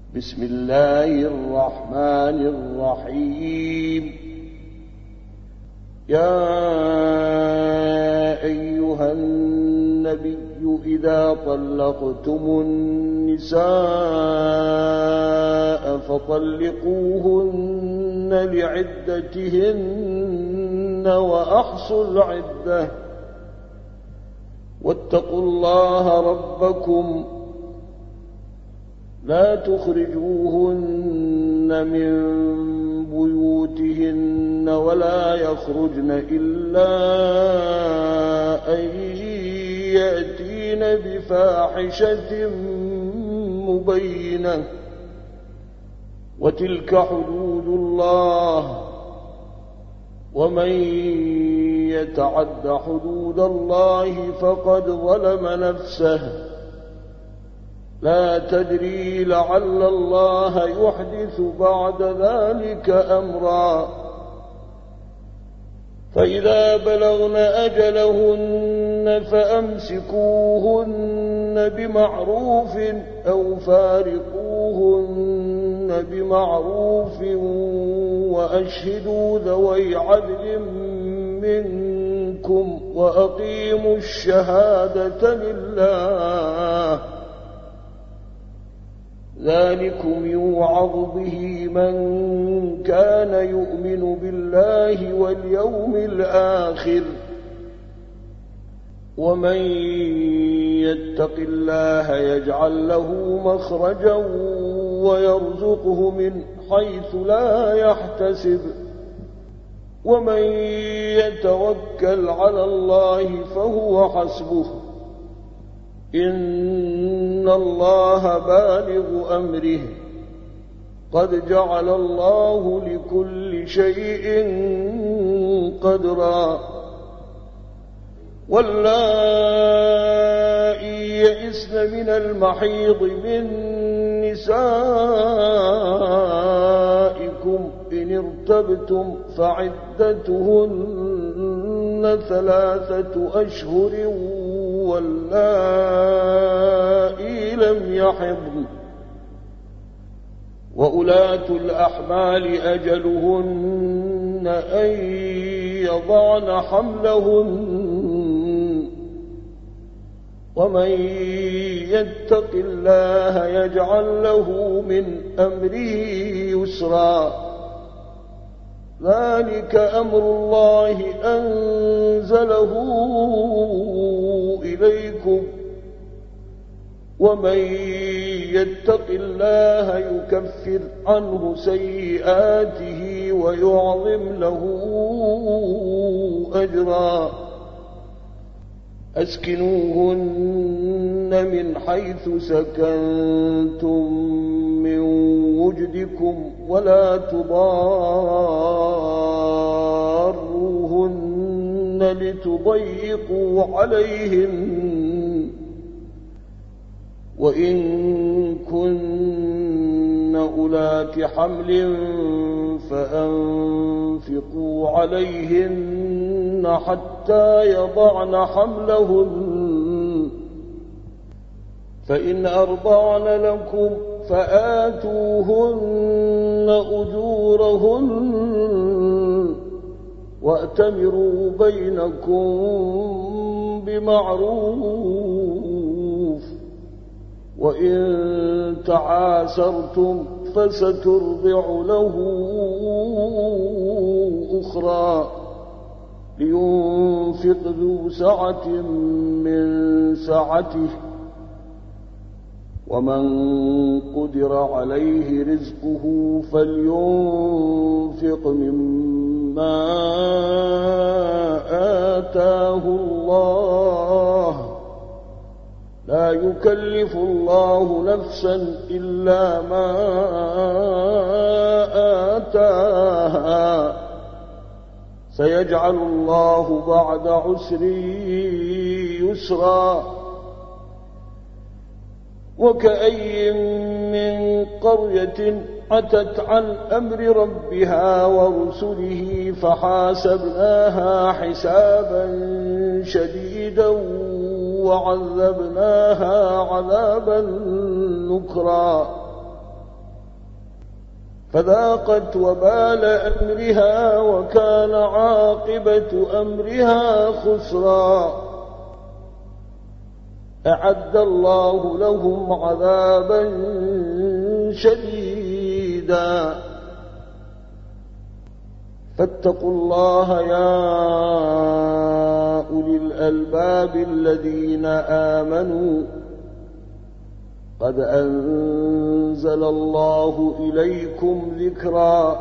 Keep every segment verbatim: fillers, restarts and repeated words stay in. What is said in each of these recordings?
بسم الله الرحمن الرحيم. يا أيها النبي إذا طلقتم النساء فطلقوهن لعدتهن وأحصوا العدة واتقوا الله ربكم لا تخرجوهن من بيوتهن ولا يخرجن إلا أن يأتين بفاحشة مبينة وتلك حدود الله ومن يتعد حدود الله فقد ظلم نفسه لا تدري لعل الله يحدث بعد ذلك أمرا. فإذا بلغن أجلهن فأمسكوهن بمعروف أو فارقوهن بمعروف وأشهدوا ذوي عدل منكم وأقيموا الشهادة لله ذلكم يوعظ به من كان يؤمن بالله واليوم الآخر ومن يتق الله يجعل له مخرجا ويرزقه من حيث لا يحتسب ومن يتوكل على الله فهو حسبه إن الله بالغ أمره قد جعل الله لكل شيء قدرا. واللائي يئسن من المحيض من نسائكم إن ارتبتم فعدتهن ثلاثة أشهر واللائي لم يحضن وأولاة الأحمال أجلهن أن يضعن حملهن ومن يتق الله يجعل له من أمره يسرا. ذلك أمر الله أنزله إليكم ومن يتق الله يكفر عنه سيئاته ويعظم له أجرا. أسكنوهن من حيث سكنتم من وجدكم ولا تضاروهن لتضيقوا عليهن وإن كن أولات حمل فأنفقوا عليهن حتى يضعن حملهن فإن أرضعن لكم فآتوهن أجورهن وأتمروا بينكم بمعروف وإن تعاسرتم فسترضع له أخرى لينفق ذو سعة من سعته ومن قدر عليه رزقه فلينفق مما آتاه الله لا يكلف الله نفسا إلا ما آتاها سيجعل الله بعد عسر يسرا. وكأي من قرية عتت عن أمر ربها ورسله فحاسبناها حسابا شديدا وعذبناها عذابا نكرا فذاقت وبال أمرها وكان عاقبة أمرها خسرا. أعد الله لهم عذابا شديدا. فاتقوا الله يا أولي الألباب الذين آمنوا قد أنزل الله إليكم ذكرا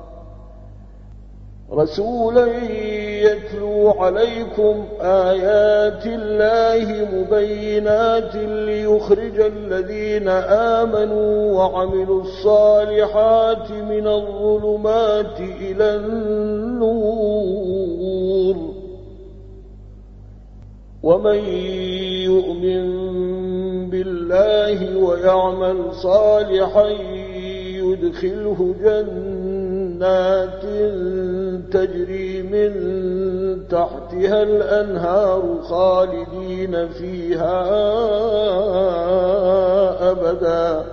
رسولا يتلو عليكم آيات الله مبينات ليخرج الذين آمنوا وعملوا الصالحات من الظلمات إلى النور. ومن يؤمن بالله ويعمل صالحا يدخله جنات تجري من تحتها الأنهار خالدين فيها أبدا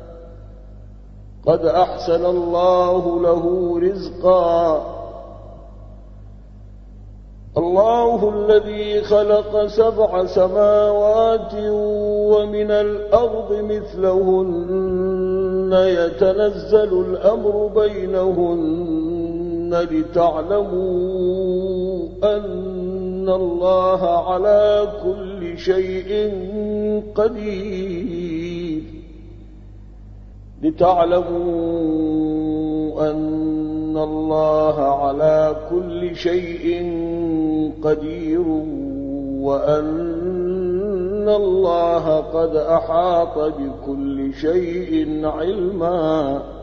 قد أحسن الله له رزقا. الله الذي خلق سبع سماوات ومن الأرض مثلهن يتنزل الأمر بينهن لتعلموا أن الله على كل شيء قدير لتعلموا أن الله على كل شيء قدير وأن الله قد أحاط بكل شيء علما.